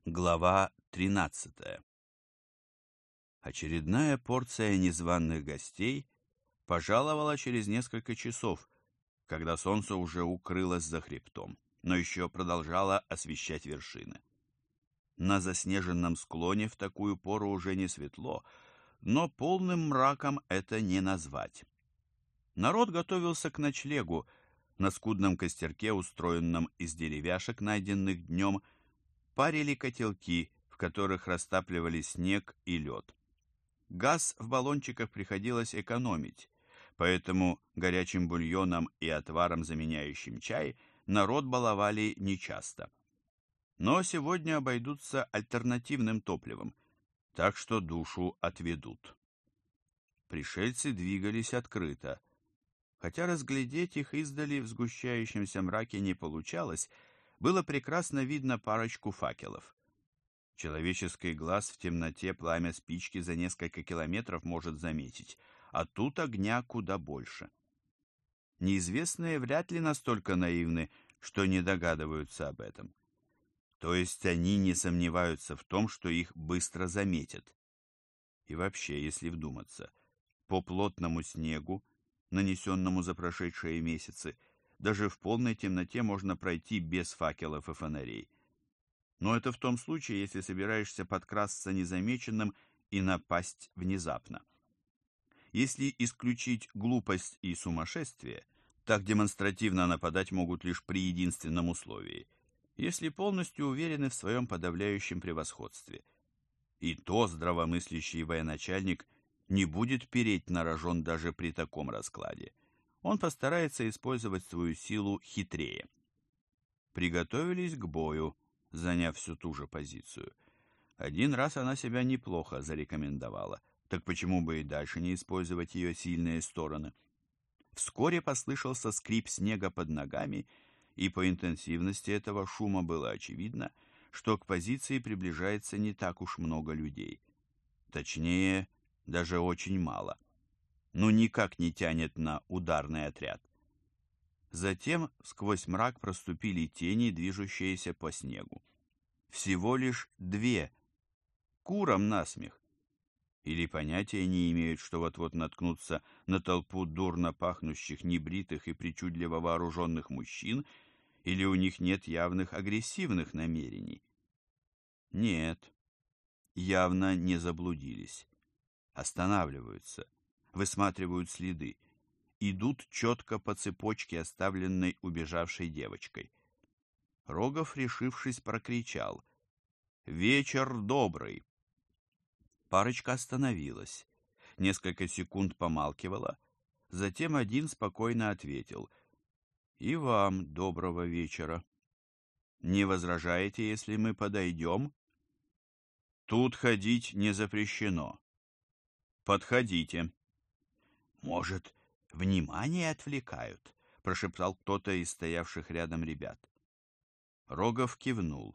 Глава 13. Очередная порция незваных гостей пожаловала через несколько часов, когда солнце уже укрылось за хребтом, но еще продолжало освещать вершины. На заснеженном склоне в такую пору уже не светло, но полным мраком это не назвать. Народ готовился к ночлегу на скудном костерке, устроенном из деревяшек, найденных днем. Парили котелки, в которых растапливали снег и лед. Газ в баллончиках приходилось экономить, поэтому горячим бульоном и отваром, заменяющим чай, народ баловали нечасто. Но сегодня обойдутся альтернативным топливом, так что душу отведут. Пришельцы двигались открыто, хотя разглядеть их издали в сгущающемся мраке не получалось. Было прекрасно видно парочку факелов. Человеческий глаз в темноте пламя спички за несколько километров может заметить, а тут огня куда больше. Неизвестные вряд ли настолько наивны, что не догадываются об этом. То есть они не сомневаются в том, что их быстро заметят. И вообще, если вдуматься, по плотному снегу, нанесенному за прошедшие месяцы, даже в полной темноте можно пройти без факелов и фонарей. Но это в том случае, если собираешься подкрасться незамеченным и напасть внезапно. Если исключить глупость и сумасшествие, так демонстративно нападать могут лишь при единственном условии, если полностью уверены в своем подавляющем превосходстве. И то здравомыслящий военачальник не будет переть на рожон даже при таком раскладе. Он постарается использовать свою силу хитрее. Приготовились к бою, заняв всю ту же позицию. Один раз она себя неплохо зарекомендовала, так почему бы и дальше не использовать ее сильные стороны? Вскоре послышался скрип снега под ногами, и по интенсивности этого шума было очевидно, что к позиции приближается не так уж много людей. Точнее, даже очень мало. Ну, никак не тянет на ударный отряд. Затем сквозь мрак проступили тени, движущиеся по снегу. Всего лишь две. Курам насмех. Или понятия не имеют, что вот-вот наткнутся на толпу дурно пахнущих, небритых и причудливо вооруженных мужчин, или у них нет явных агрессивных намерений. Нет, явно не заблудились. Останавливаются, высматривают следы, идут четко по цепочке, оставленной убежавшей девочкой. Рогов, решившись, прокричал: «Вечер добрый!» Парочка остановилась, несколько секунд помалкивала, затем один спокойно ответил: «И вам доброго вечера. Не возражаете, если мы подойдем?» «Тут ходить не запрещено. Подходите». «Может, внимание отвлекают?» — прошептал кто-то из стоявших рядом ребят. Рогов кивнул.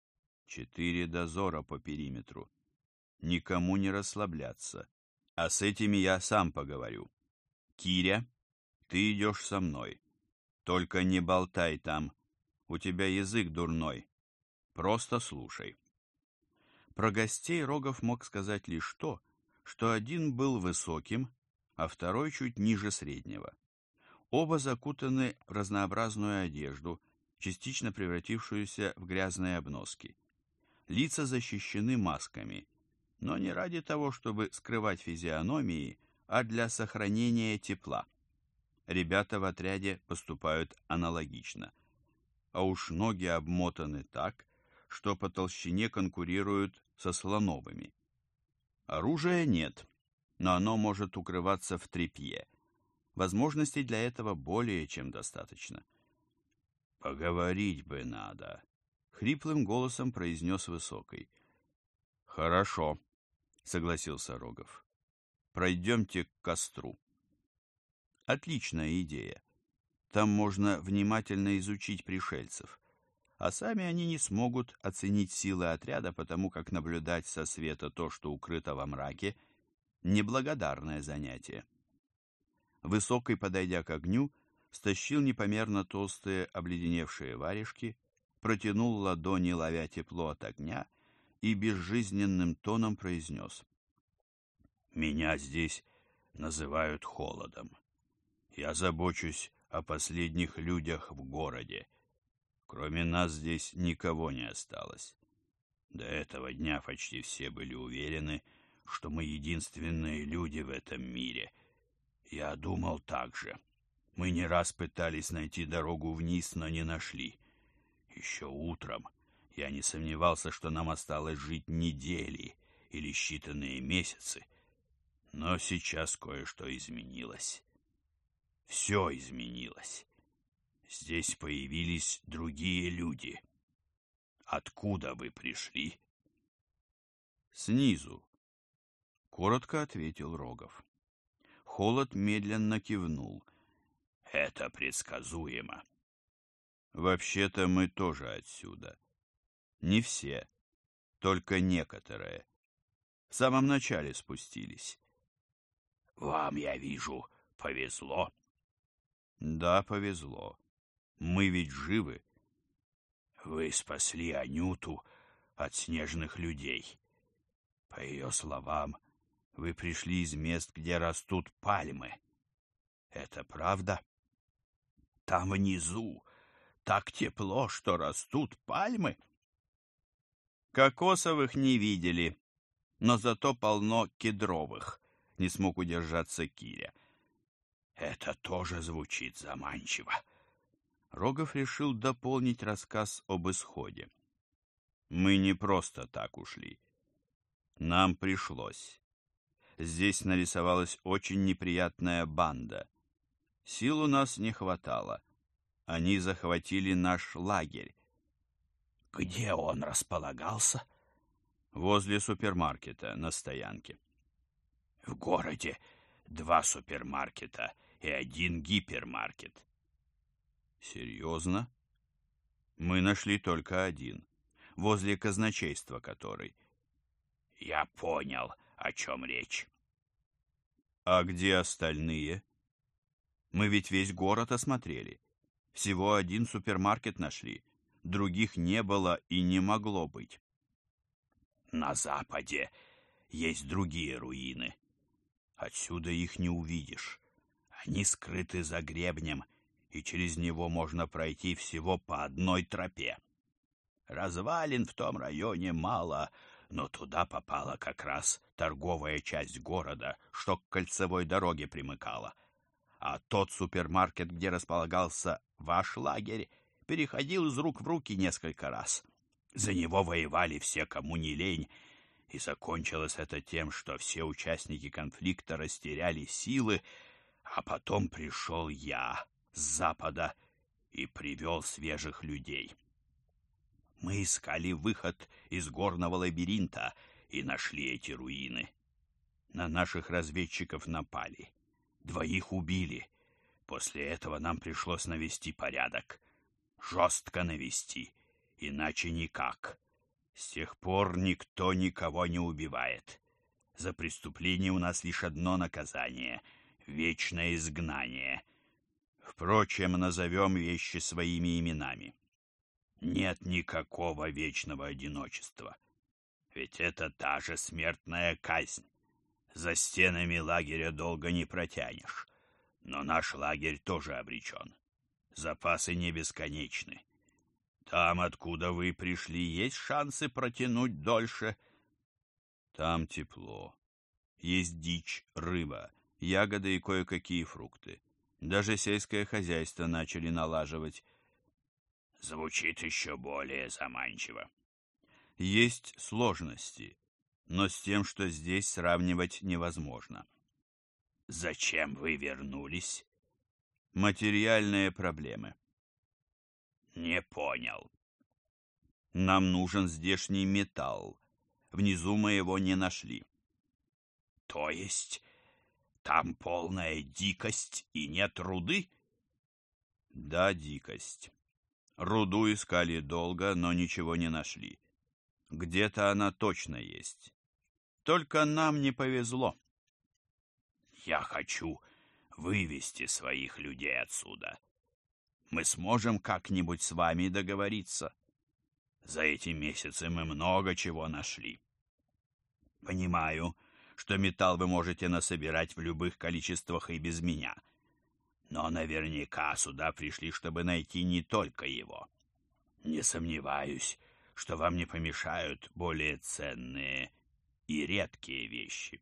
4 дозора по периметру. Никому не расслабляться. А с этими я сам поговорю. Киря, ты идешь со мной. Только не болтай там. У тебя язык дурной. Просто слушай. Про гостей Рогов мог сказать лишь то, что один был высоким, а второй чуть ниже среднего. Оба закутаны в разнообразную одежду, частично превратившуюся в грязные обноски. Лица защищены масками, но не ради того, чтобы скрывать физиономии, а для сохранения тепла. Ребята в отряде поступают аналогично. А уж ноги обмотаны так, что по толщине конкурируют со слоновыми. Оружия нет, но оно может укрываться в тряпье. Возможностей для этого более чем достаточно. «Поговорить бы надо», — хриплым голосом произнес Высокий. «Хорошо», — согласился Рогов. «Пройдемте к костру». Отличная идея. Там можно внимательно изучить пришельцев, а сами они не смогут оценить силы отряда, потому как наблюдать со света то, что укрыто во мраке, неблагодарное занятие. Высокий, подойдя к огню, стащил непомерно толстые обледеневшие варежки, протянул ладони, ловя тепло от огня, и безжизненным тоном произнес: «Меня здесь называют Холодом. Я забочусь о последних людях в городе. Кроме нас здесь никого не осталось. До этого дня почти все были уверены, что мы единственные люди в этом мире. Я думал так же. Мы не раз пытались найти дорогу вниз, но не нашли. Еще утром я не сомневался, что нам осталось жить недели или считанные месяцы. Но сейчас кое-что изменилось. Все изменилось. Здесь появились другие люди. Откуда вы пришли?» «Снизу», — коротко ответил Рогов. Холод медленно кивнул. «Это предсказуемо. Вообще-то мы тоже отсюда. Не все, только некоторые. В самом начале спустились». «Вам, я вижу, повезло». «Да, повезло. Мы ведь живы». «Вы спасли Анюту от снежных людей. По ее словам, вы пришли из мест, где растут пальмы. Это правда? Там внизу так тепло, что растут пальмы». «Кокосовых не видели, но зато полно кедровых», — не смог удержаться Киря. «Это тоже звучит заманчиво». Рогов решил дополнить рассказ об исходе. «Мы не просто так ушли. Нам пришлось. Здесь нарисовалась очень неприятная банда. Сил у нас не хватало. Они захватили наш лагерь». «Где он располагался?» «Возле супермаркета, на стоянке». «В городе 2 супермаркета и 1 гипермаркет». «Серьезно?» «Мы нашли только один, возле казначейства который». «Я понял, о чем речь». «А где остальные? Мы ведь весь город осмотрели. Всего 1 супермаркет нашли, других не было и не могло быть». «На западе есть другие руины. Отсюда их не увидишь. Они скрыты за гребнем, и через него можно пройти всего по одной тропе. Развалин в том районе мало, но туда попала как раз торговая часть города, что к кольцевой дороге примыкала. А тот супермаркет, где располагался ваш лагерь, переходил из рук в руки несколько раз. За него воевали все, кому не лень, и закончилось это тем, что все участники конфликта растеряли силы, а потом пришел я с запада и привел свежих людей. Мы искали выход из горного лабиринта и нашли эти руины. На наших разведчиков напали. 2 убили. После этого нам пришлось навести порядок. Жестко навести, иначе никак. С тех пор никто никого не убивает. За преступление у нас лишь одно наказание — вечное изгнание. Впрочем, назовем вещи своими именами. Нет никакого вечного одиночества. Ведь это та же смертная казнь. За стенами лагеря долго не протянешь. Но наш лагерь тоже обречен. Запасы не бесконечны. Там, откуда вы пришли, есть шансы протянуть дольше. Там тепло. Есть дичь, рыба, ягоды и кое-какие фрукты. Даже сельское хозяйство начали налаживать. Звучит еще более заманчиво. Есть сложности, но с тем, что здесь, сравнивать невозможно. Зачем вы вернулись? Материальные проблемы. Не понял. Нам нужен здешний металл. Внизу мы его не нашли. То есть там полная дикость и нет руды? Да, дикость. Руду искали долго, но ничего не нашли. Где-то она точно есть. Только нам не повезло. Я хочу вывести своих людей отсюда. Мы сможем как-нибудь с вами договориться? За эти месяцы мы много чего нашли. Понимаю, что металл вы можете насобирать в любых количествах и без меня. Но наверняка сюда пришли, чтобы найти не только его. Не сомневаюсь, что вам не помешают более ценные и редкие вещи.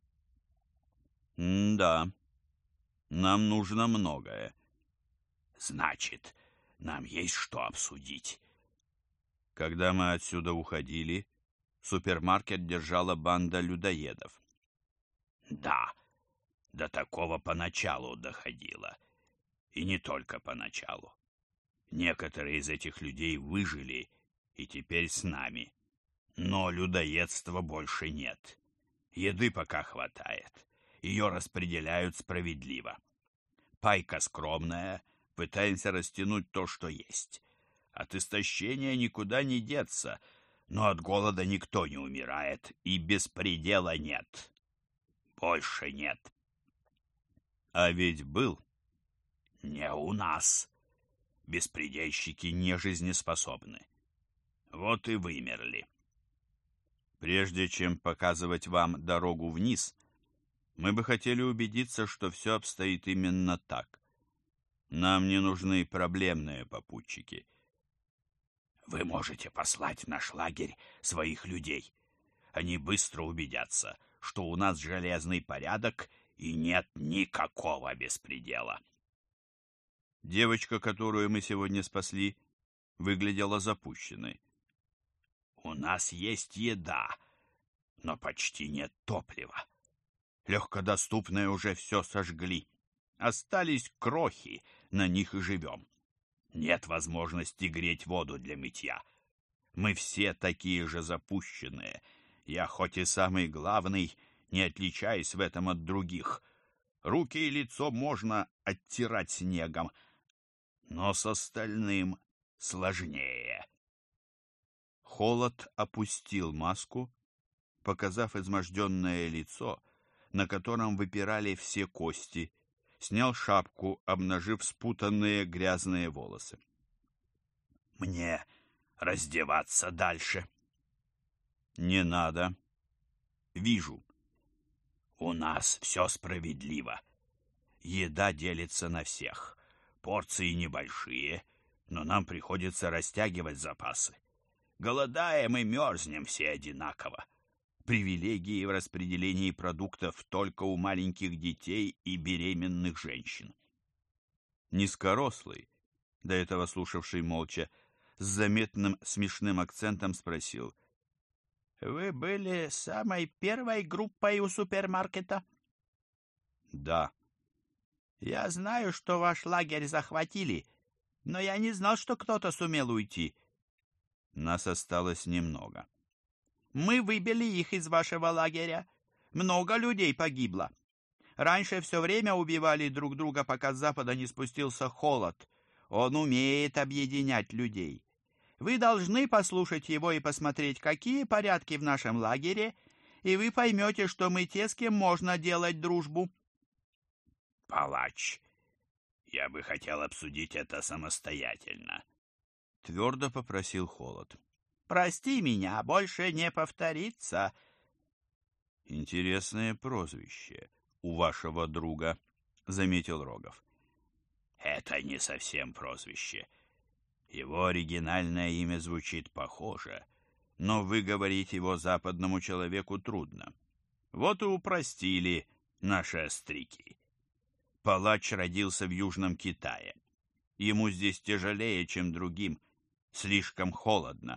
Да, нам нужно многое. Значит, нам есть что обсудить. Когда мы отсюда уходили, супермаркет держала банда людоедов. Да, до такого поначалу доходило. И не только поначалу. Некоторые из этих людей выжили и теперь с нами. Но людоедства больше нет. Еды пока хватает. Ее распределяют справедливо. Пайка скромная, пытаемся растянуть то, что есть. От истощения никуда не деться, но от голода никто не умирает, и беспредела нет. Больше нет. А ведь был не у нас. Беспредельщики не жизнеспособны. Вот и вымерли. Прежде чем показывать вам дорогу вниз, мы бы хотели убедиться, что все обстоит именно так. Нам не нужны проблемные попутчики. Вы можете послать в наш лагерь своих людей. Они быстро убедятся, что у нас железный порядок и нет никакого беспредела. Девочка, которую мы сегодня спасли, выглядела запущенной. У нас есть еда, но почти нет топлива. Легкодоступное уже все сожгли. Остались крохи, на них и живем. Нет возможности греть воду для мытья. Мы все такие же запущенные. Я хоть и самый главный, не отличаюсь в этом от других. Руки и лицо можно оттирать снегом, но с остальным сложнее. Холод опустил маску, показав изможденное лицо, на котором выпирали все кости, снял шапку, обнажив спутанные грязные волосы. «Мне раздеваться дальше?» «Не надо. Вижу. У нас все справедливо. Еда делится на всех. Порции небольшие, но нам приходится растягивать запасы. Голодаем и мерзнем все одинаково. Привилегии в распределении продуктов только у маленьких детей и беременных женщин». Низкорослый, до этого слушавший молча, с заметным смешным акцентом спросил: «Вы были самой первой группой у супермаркета?» «Да». «Я знаю, что ваш лагерь захватили, но я не знал, что кто-то сумел уйти». «Нас осталось немного». «Мы выбили их из вашего лагеря. Много людей погибло. Раньше все время убивали друг друга, пока с запада не спустился холод. Он умеет объединять людей. Вы должны послушать его и посмотреть, какие порядки в нашем лагере, и вы поймете, что мы те, с кем можно делать дружбу». «Палач, я бы хотел обсудить это самостоятельно», — твердо попросил Холод. «Прости меня, больше не повторится». «Интересное прозвище у вашего друга», — заметил Рогов. «Это не совсем прозвище. Его оригинальное имя звучит похоже, но выговорить его западному человеку трудно. Вот и упростили наши остряки. Палач родился в Южном Китае. Ему здесь тяжелее, чем другим, слишком холодно».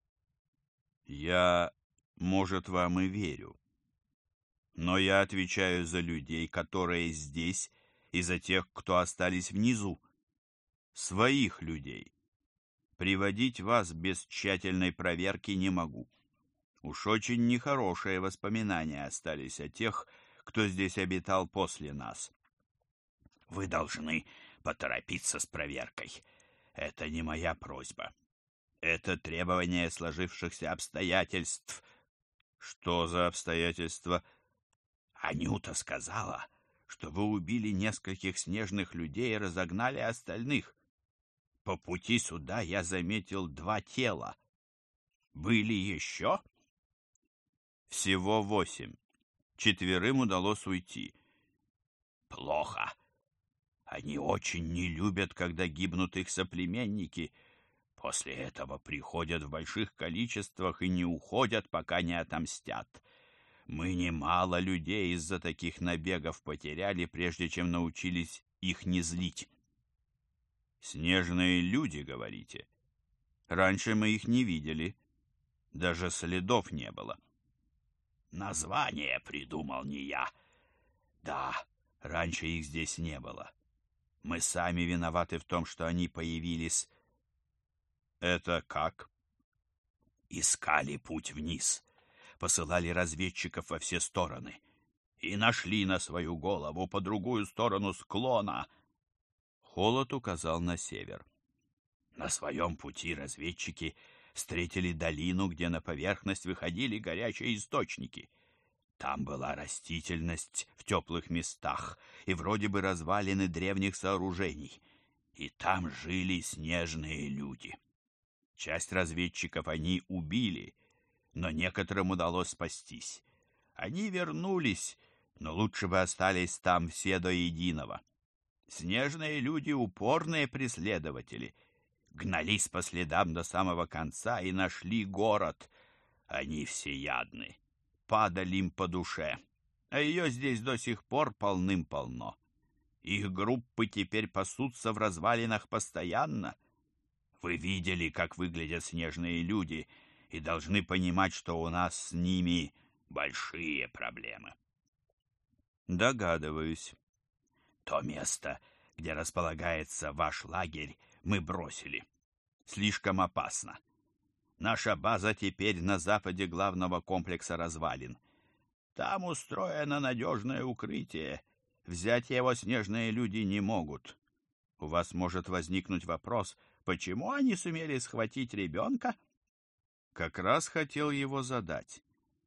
«Я, может, вам и верю. Но я отвечаю за людей, которые здесь, и за тех, кто остались внизу. Своих людей. Приводить вас без тщательной проверки не могу. Уж очень нехорошие воспоминания остались о тех, кто здесь обитал после нас. Вы должны поторопиться с проверкой. Это не моя просьба. Это требование сложившихся обстоятельств». «Что за обстоятельства?» «Анюта сказала, что вы убили нескольких снежных людей и разогнали остальных. По пути сюда я заметил 2 тела. Были еще? Всего 8. 4 удалось уйти. Плохо. Они очень не любят, когда гибнут их соплеменники. После этого приходят в больших количествах и не уходят, пока не отомстят. Мы немало людей из-за таких набегов потеряли, прежде чем научились их не злить. Снежные люди, говорите? Раньше мы их не видели. Даже следов не было. Название придумал не я. Да, раньше их здесь не было. Мы сами виноваты в том, что они появились. Это как? Искали путь вниз. Посылали разведчиков во все стороны. И нашли на свою голову по другую сторону склона. Холод указал на север. На своем пути разведчики встретили долину, где на поверхность выходили горячие источники. Там была растительность в теплых местах и вроде бы развалины древних сооружений. И там жили снежные люди. Часть разведчиков они убили, но некоторым удалось спастись. Они вернулись, но лучше бы остались там все до единого. Снежные люди — упорные преследователи. Гнались по следам до самого конца и нашли город. Они всеядны. Падаль им по душе. А ее здесь до сих пор полным-полно. Их группы теперь пасутся в развалинах постоянно. Вы видели, как выглядят снежные люди, и должны понимать, что у нас с ними большие проблемы. Догадываюсь. То место, где располагается ваш лагерь, мы бросили. Слишком опасно. Наша база теперь на западе главного комплекса развалин. Там устроено надежное укрытие. Взять его снежные люди не могут. У вас может возникнуть вопрос, почему они сумели схватить ребенка? Как раз хотел его задать.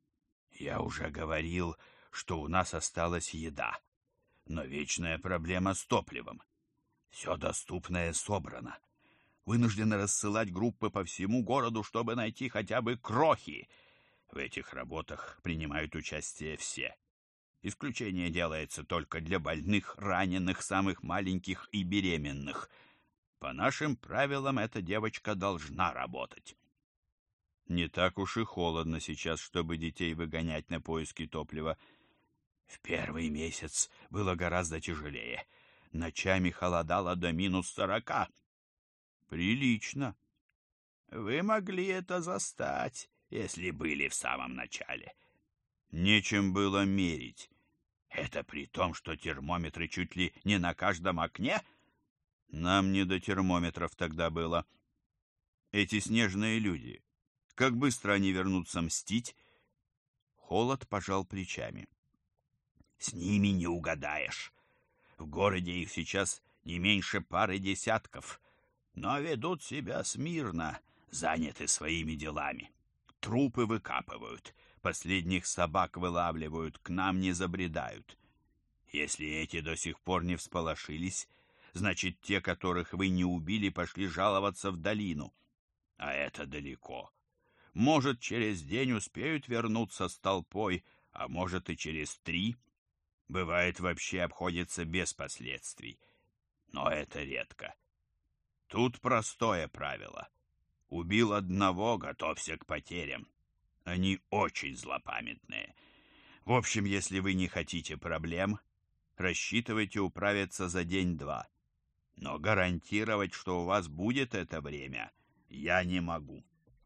Я уже говорил, что у нас осталась еда, но вечная проблема с топливом. Все доступное собрано. Вынуждены рассылать группы по всему городу, чтобы найти хотя бы крохи. В этих работах принимают участие все. Исключение делается только для больных, раненых, самых маленьких и беременных. По нашим правилам, эта девочка должна работать. Не так уж и холодно сейчас, чтобы детей выгонять на поиски топлива. В первый месяц было гораздо тяжелее. Ночами холодало до -40. Прилично. Вы могли это застать, если были в самом начале. Нечем было мерить. Это при том, что термометры чуть ли не на каждом окне. Нам не до термометров тогда было. Эти снежные люди, как быстро они вернутся мстить? Холод пожал плечами. С ними не угадаешь. В городе их сейчас не меньше пары десятков, но ведут себя смирно, заняты своими делами. Трупы выкапывают, последних собак вылавливают, к нам не забредают. Если эти до сих пор не всполошились, значит, те, которых вы не убили, пошли жаловаться в долину. А это далеко. Может, через день успеют вернуться с толпой, а может и через 3. Бывает, вообще обходится без последствий. Но это редко. Тут простое правило. Убил одного — готовься к потерям. Они очень злопамятные. В общем, если вы не хотите проблем, рассчитывайте управиться за день-два. Но гарантировать, что у вас будет это время, я не могу.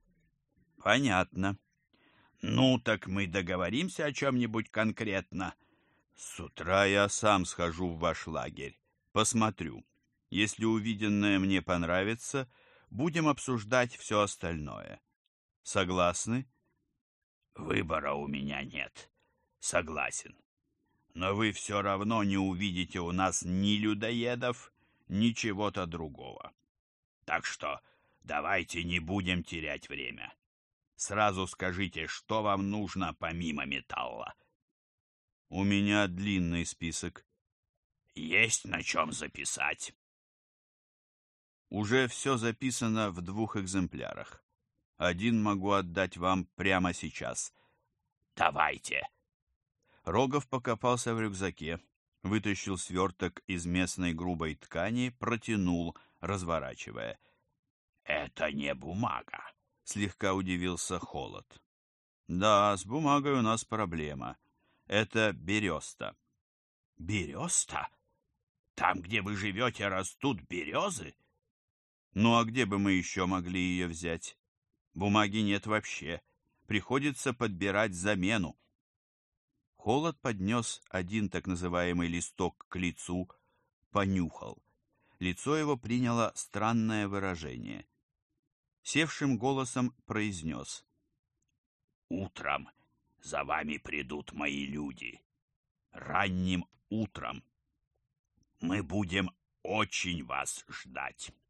Понятно. Ну, так мы договоримся о чем-нибудь конкретно. С утра я сам схожу в ваш лагерь. Посмотрю. Если увиденное мне понравится, будем обсуждать все остальное. Согласны? Выбора у меня нет. Согласен. Но вы все равно не увидите у нас ни людоедов, ни чего-то другого. Так что давайте не будем терять время. Сразу скажите, что вам нужно помимо металла. У меня длинный список. Есть на чем записать. Уже все записано в 2 экземплярах. Один могу отдать вам прямо сейчас. Давайте. Рогов покопался в рюкзаке, вытащил сверток из местной грубой ткани, протянул, разворачивая. Это не бумага. Слегка удивился Холод. Да, с бумагой у нас проблема. Это береста. Береста? Там, где вы живете, растут березы? Ну а где бы мы еще могли ее взять? Бумаги нет вообще. Приходится подбирать замену. Холод поднес один так называемый листок к лицу, понюхал. Лицо его приняло странное выражение. Севшим голосом произнес. Утром за вами придут мои люди. Ранним утром. Мы будем очень вас ждать.